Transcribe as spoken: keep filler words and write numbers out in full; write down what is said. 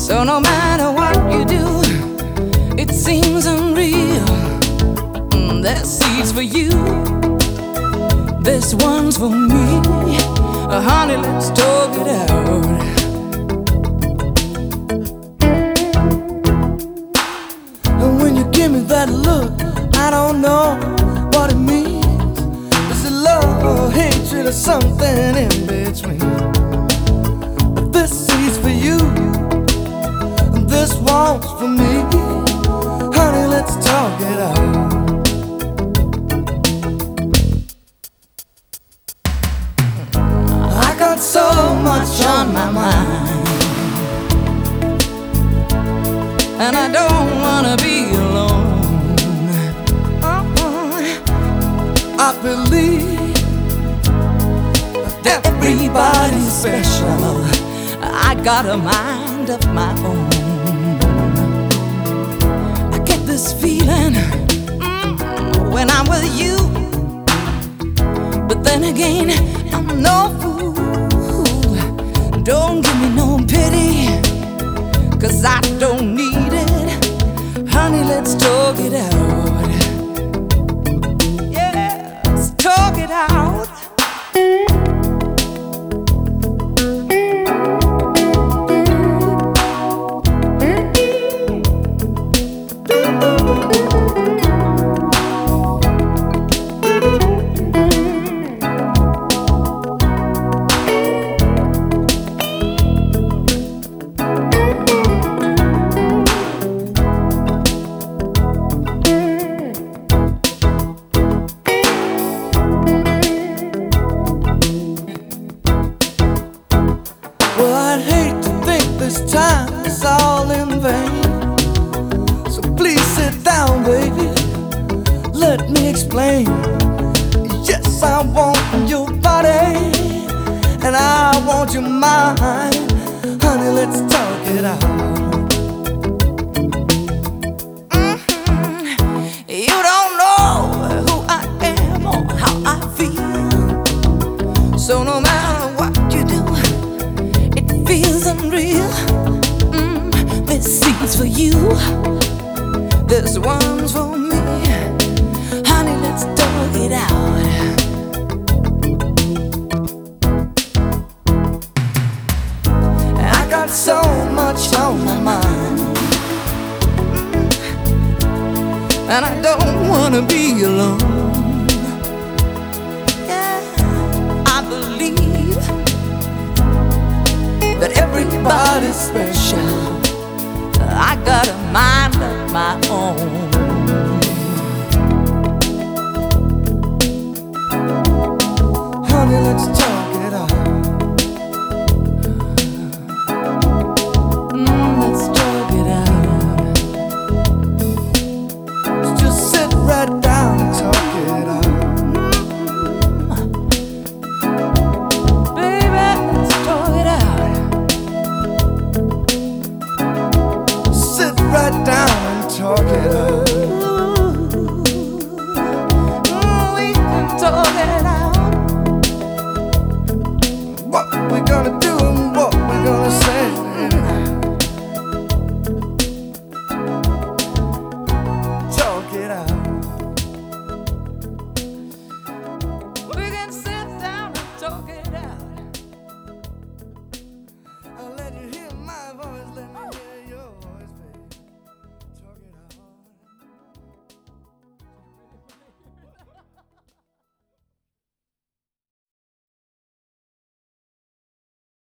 So no matter what you do, it seems unreal. Mm, There's seeds for you, this one's for me. Uh, honey, let's talk it out. And when you give me that look, I don't know what it means. Is it love or hatred or something in between? But this seed's for you, and this one's for me. Honey, let's talk it out. I got so much on my mind, and I don't wanna be alone. uh-uh. I believe that everybody's special. I got a mind of my own. I get this feeling mm, when I'm with you, but then again, I'm no fool. Don't give me no pity, 'cause I don't need it. Honey, let's talk it out. Yeah, let's talk it out. Well, I'd hate to think this time is all in vain. So please sit down, baby, let me explain. Yes, I want your body, and I want your mind. Honey, let's talk it out. Mm-hmm. You don't know who I am or how I feel. So no matter what you do, feels unreal. Mm, this seed's for you, this one's for me. Honey, let's talk it out. I got so much on my mind, mm, and I don't wanna be alone. Yeah, I believe that everybody's special. I got a mind of my own.